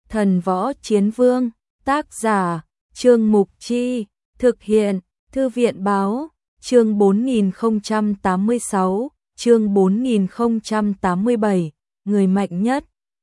Thần Võ Chiến Vương, tác giả, Trương Mục Chi, thực hiện, Thư viện Báo, chương 4086, chương 4087, người mạnh nhất.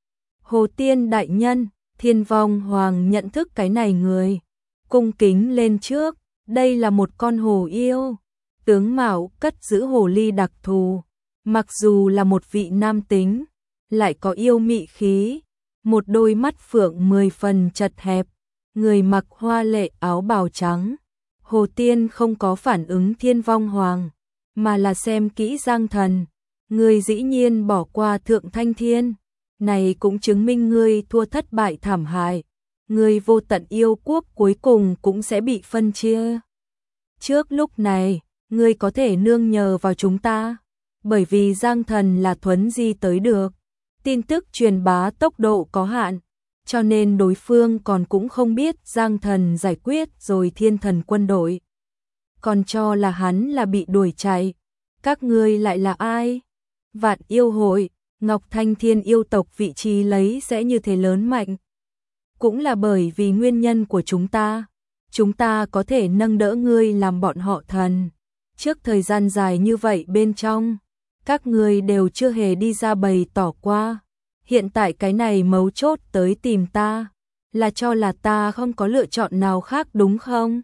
Hồ Tiên đại nhân, Thiên Vong Hoàng nhận thức cái này người, cung kính lên trước, đây là một con hồ yêu, tướng mạo cất giữ hồ ly đặc thù, mặc dù là một vị nam tính, lại có yêu mị khí, một đôi mắt phượng 10 phần chật hẹp, người mặc hoa lệ áo bào trắng. Hồ Tiên không có phản ứng Thiên Vong Hoàng, mà là xem kỹ Giang Thần, người dĩ nhiên bỏ qua Thượng Thanh Thiên, này cũng chứng minh ngươi thua thất bại thảm hại, ngươi vô tận yêu quốc cuối cùng cũng sẽ bị phân chia. Trước lúc này, ngươi có thể nương nhờ vào chúng ta, bởi vì Giang Thần là thuấn di tới được, tin tức truyền bá tốc độ có hạn, cho nên đối phương còn cũng không biết Giang Thần giải quyết rồi Thiên Thần quân đội, còn cho là hắn là bị đuổi chạy. Các ngươi lại là ai? Vạn yêu hội, Ngọc Thanh Thiên yêu tộc vị trí lấy sẽ như thế lớn mạnh. Cũng là bởi vì nguyên nhân của chúng ta có thể nâng đỡ ngươi làm bọn họ thần. Trước thời gian dài như vậy bên trong, các ngươi đều chưa hề đi ra bày tỏ qua. Hiện tại cái này mấu chốt tới tìm ta, là cho là ta không có lựa chọn nào khác đúng không?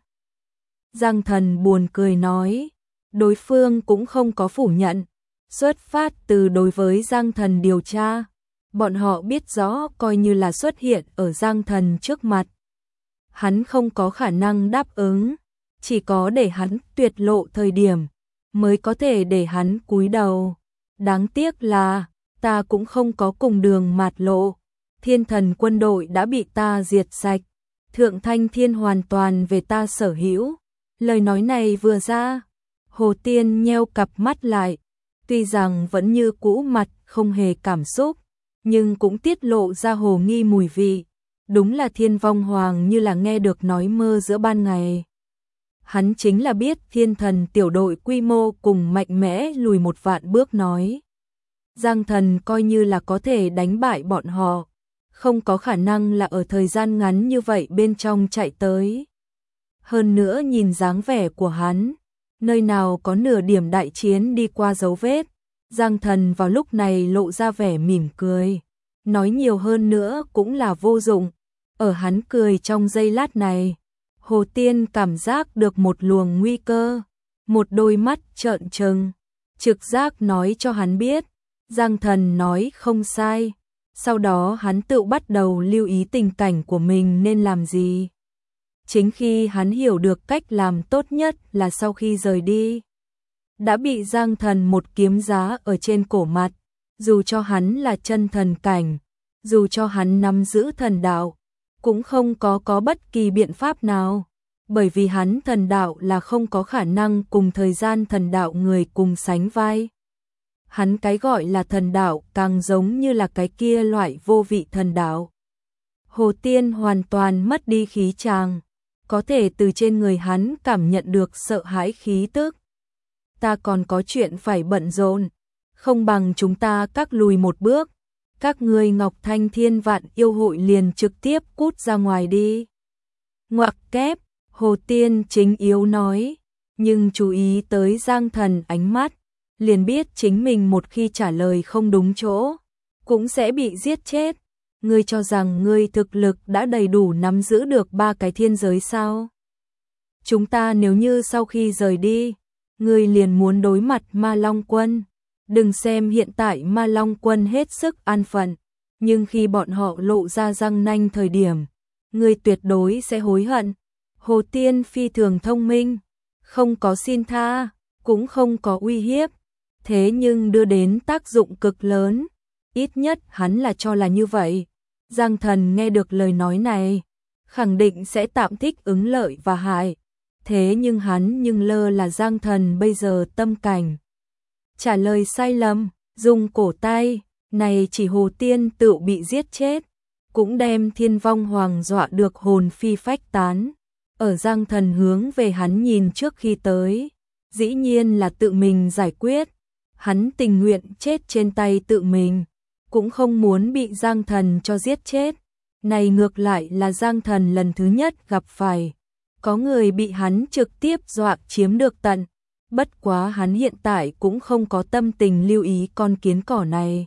Giang Thần buồn cười nói, đối phương cũng không có phủ nhận, xuất phát từ đối với Giang Thần điều tra, bọn họ biết rõ coi như là xuất hiện ở Giang Thần trước mặt. Hắn không có khả năng đáp ứng, chỉ có để hắn tuyệt lộ thời điểm, mới có thể để hắn cúi đầu. Đáng tiếc là, ta cũng không có cùng đường mạt lộ, Thiên Thần quân đội đã bị ta diệt sạch, Thượng Thanh Thiên hoàn toàn về ta sở hữu. Lời nói này vừa ra, Hồ Tiên nheo cặp mắt lại, tuy rằng vẫn như cũ mặt không hề cảm xúc, nhưng cũng tiết lộ ra hồ nghi mùi vị, đúng là Thiên Vong Hoàng như là nghe được nói mơ giữa ban ngày. Hắn chính là biết Thiên Thần tiểu đội quy mô cùng mạnh mẽ lùi một vạn bước nói. Giang Thần coi như là có thể đánh bại bọn họ, không có khả năng là ở thời gian ngắn như vậy bên trong chạy tới. Hơn nữa nhìn dáng vẻ của hắn, nơi nào có nửa điểm đại chiến đi qua dấu vết. Giang Thần vào lúc này lộ ra vẻ mỉm cười, nói nhiều hơn nữa cũng là vô dụng. Ở hắn cười trong giây lát này, Hồ Tiên cảm giác được một luồng nguy cơ, một đôi mắt trợn trừng, trực giác nói cho hắn biết, Giang Thần nói không sai. Sau đó hắn tự bắt đầu lưu ý tình cảnh của mình nên làm gì. Chính khi hắn hiểu được cách làm tốt nhất là sau khi rời đi, đã bị Giang Thần một kiếm giá ở trên cổ mặt, dù cho hắn là chân thần cảnh, dù cho hắn nắm giữ thần đạo, cũng không có bất kỳ biện pháp nào, bởi vì hắn thần đạo là không có khả năng cùng thời gian thần đạo người cùng sánh vai. Hắn cái gọi là thần đạo càng giống như là cái kia loại vô vị thần đạo. Hồ Tiên hoàn toàn mất đi khí tràng, có thể từ trên người hắn cảm nhận được sợ hãi khí tức. Ta còn có chuyện phải bận rộn, không bằng chúng ta các lùi một bước, các ngươi Ngọc Thanh Thiên Vạn yêu hội liền trực tiếp cút ra ngoài đi. Ngoặc kép, Hồ Tiên chính yếu nói, nhưng chú ý tới Giang Thần ánh mắt, liền biết chính mình một khi trả lời không đúng chỗ, cũng sẽ bị giết chết. Ngươi cho rằng ngươi thực lực đã đầy đủ nắm giữ được 3 cái thiên giới sao? Chúng ta nếu như sau khi rời đi, ngươi liền muốn đối mặt Ma Long quân. Đừng xem hiện tại Ma Long quân hết sức an phận, nhưng khi bọn họ lộ ra răng nanh thời điểm, ngươi tuyệt đối sẽ hối hận. Hồ Tiên phi thường thông minh, không có xin tha, cũng không có uy hiếp, thế nhưng đưa đến tác dụng cực lớn, ít nhất hắn là cho là như vậy. Giang Thần nghe được lời nói này, khẳng định sẽ tạm thích ứng lợi và hại, thế nhưng hắn lơ là Giang Thần bây giờ tâm cảnh. Trả lời sai lầm, dùng cổ tay, này chỉ Hồ Tiên tự bị giết chết, cũng đem Thiên Vong Hoàng dọa được hồn phi phách tán. Ở Giang Thần hướng về hắn nhìn trước khi tới, dĩ nhiên là tự mình giải quyết, hắn tình nguyện chết trên tay tự mình, cũng không muốn bị Giang Thần cho giết chết. Này ngược lại là Giang Thần lần thứ nhất gặp phải. Có người bị hắn trực tiếp dọa chiếm được tận. Bất quá hắn hiện tại cũng không có tâm tình lưu ý con kiến cỏ này.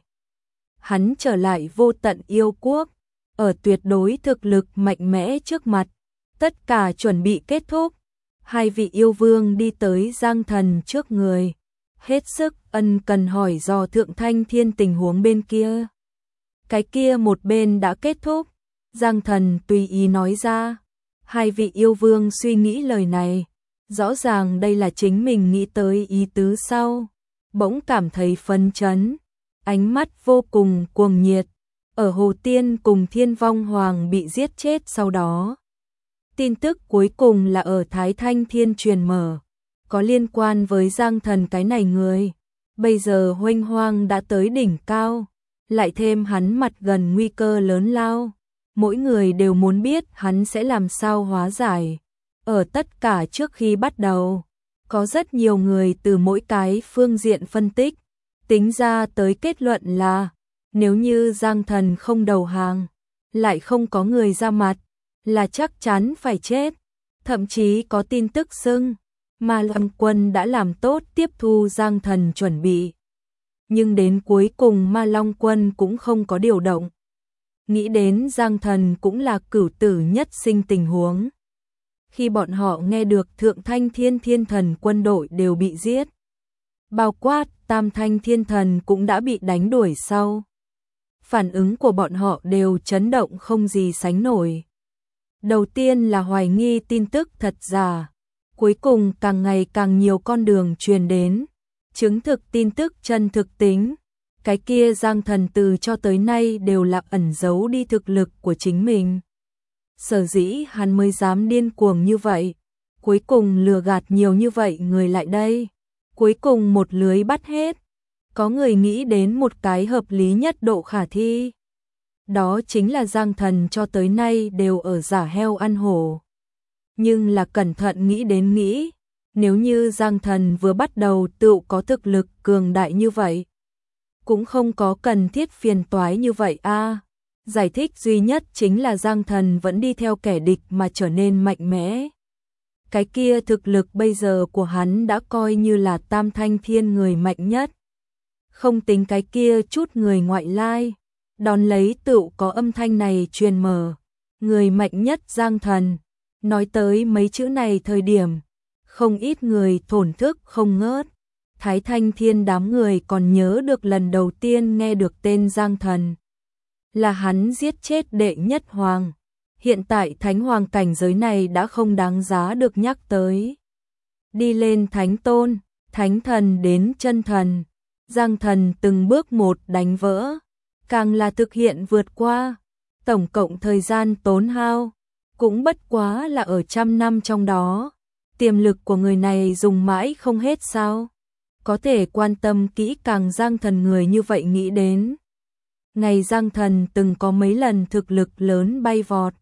Hắn trở lại vô tận yêu quốc. Ở tuyệt đối thực lực mạnh mẽ trước mặt. Tất cả chuẩn bị kết thúc. Hai vị yêu vương đi tới Giang Thần trước người. Hết sức ân cần hỏi dò Thượng Thanh Thiên tình huống bên kia. Cái kia một bên đã kết thúc. Giang Thần tùy ý nói ra. Hai vị yêu vương suy nghĩ lời này. Rõ ràng đây là chính mình nghĩ tới ý tứ sau. Bỗng cảm thấy phấn chấn. Ánh mắt vô cùng cuồng nhiệt. Ở Hồ Tiên cùng Thiên Vong Hoàng bị giết chết sau đó. Tin tức cuối cùng là ở Thái Thanh Thiên truyền mở. Có liên quan với Giang Thần cái này người. Bây giờ huênh hoang đã tới đỉnh cao. Lại thêm hắn mặt gần nguy cơ lớn lao. Mỗi người đều muốn biết hắn sẽ làm sao hóa giải. Ở tất cả trước khi bắt đầu, có rất nhiều người từ mỗi cái phương diện phân tích, tính ra tới kết luận là, nếu như Giang Thần không đầu hàng, lại không có người ra mặt, là chắc chắn phải chết. Thậm chí có tin tức xưng, Ma Long Quân đã làm tốt tiếp thu Giang Thần chuẩn bị. Nhưng đến cuối cùng Ma Long Quân cũng không có điều động. Nghĩ đến Giang Thần cũng là cửu tử nhất sinh tình huống. Khi bọn họ nghe được Thượng Thanh Thiên Thiên Thần quân đội đều bị giết, bao quát Tam Thanh Thiên Thần cũng đã bị đánh đuổi sau. Phản ứng của bọn họ đều chấn động không gì sánh nổi. Đầu tiên là hoài nghi tin tức thật giả, cuối cùng càng ngày càng nhiều con đường truyền đến, chứng thực tin tức chân thực tính. Cái kia Giang Thần từ cho tới nay đều là ẩn giấu đi thực lực của chính mình. Sở dĩ hắn mới dám điên cuồng như vậy, cuối cùng lừa gạt nhiều như vậy người lại đây, cuối cùng một lưới bắt hết. Có người nghĩ đến một cái hợp lý nhất độ khả thi. Đó chính là Giang Thần cho tới nay đều ở giả heo ăn hổ. Nhưng là cẩn thận nghĩ đến nghĩ, nếu như Giang Thần vừa bắt đầu tự có thực lực cường đại như vậy, cũng không có cần thiết phiền toái như vậy a. Giải thích duy nhất chính là Giang Thần vẫn đi theo kẻ địch mà trở nên mạnh mẽ. Cái kia thực lực bây giờ của hắn đã coi như là Tam Thanh Thiên người mạnh nhất. Không tính cái kia chút người ngoại lai. Đón lấy tựu có âm thanh này truyền mở. Người mạnh nhất Giang Thần. Nói tới mấy chữ này thời điểm, không ít người thổn thức không ngớt. Thái Thanh Thiên đám người còn nhớ được lần đầu tiên nghe được tên Giang Thần. Là hắn giết chết đệ nhất hoàng. Hiện tại thánh hoàng cảnh giới này đã không đáng giá được nhắc tới. Đi lên thánh tôn, thánh thần đến chân thần. Giang Thần từng bước một đánh vỡ. Càng là thực hiện vượt qua. Tổng cộng thời gian tốn hao cũng bất quá là ở 100 năm trong đó. Tiềm lực của người này dùng mãi không hết sao? Có thể quan tâm kỹ càng Giang Thần người như vậy nghĩ đến. Ngày Giang Thần từng có mấy lần thực lực lớn bay vọt.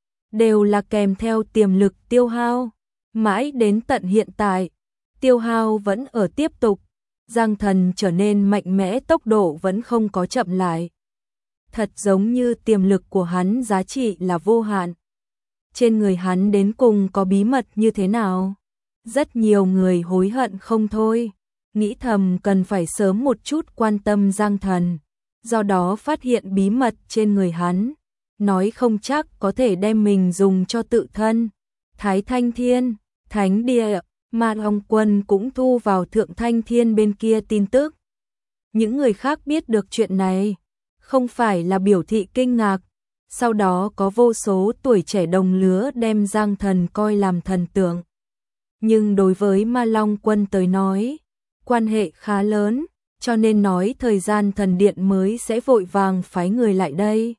Đều là kèm theo tiềm lực tiêu hao. Mãi đến tận hiện tại, tiêu hao vẫn ở tiếp tục. Giang Thần trở nên mạnh mẽ tốc độ vẫn không có chậm lại. Thật giống như tiềm lực của hắn giá trị là vô hạn. Trên người hắn đến cùng có bí mật như thế nào? Rất nhiều người hối hận không thôi. Nghĩ thầm cần phải sớm một chút quan tâm Giang Thần. Do đó phát hiện bí mật trên người hắn. Nói không chắc có thể đem mình dùng cho tự thân. Thái Thanh Thiên, Thánh Địa, Ma Long Quân cũng thu vào Thượng Thanh Thiên bên kia tin tức. Những người khác biết được chuyện này, không phải là biểu thị kinh ngạc. Sau đó có vô số tuổi trẻ đồng lứa đem Giang Thần coi làm thần tượng. Nhưng đối với Ma Long Quân tới nói, quan hệ khá lớn, cho nên nói thời gian thần điện mới sẽ vội vàng phái người lại đây.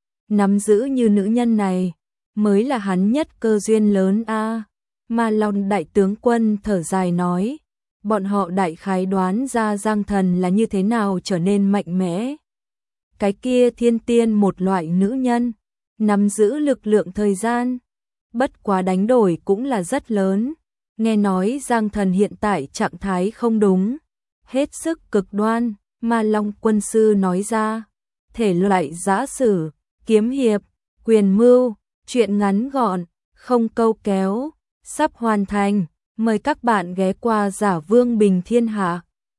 Nắm giữ như nữ nhân này, mới là hắn nhất cơ duyên lớn a. Ma Long đại tướng quân thở dài nói, bọn họ đại khái đoán ra Giang Thần là như thế nào trở nên mạnh mẽ. Cái kia thiên tiên một loại nữ nhân, nắm giữ lực lượng thời gian, bất quá đánh đổi cũng là rất lớn. Nghe nói Giang Thần hiện tại trạng thái không đúng, hết sức cực đoan, Ma Long quân sư nói ra, thể loại giã sử, kiếm hiệp, Quyền mưu, chuyện ngắn gọn, không câu kéo, sắp hoàn thành. Mời các bạn ghé qua Giả Vương Bình Thiên Hạ.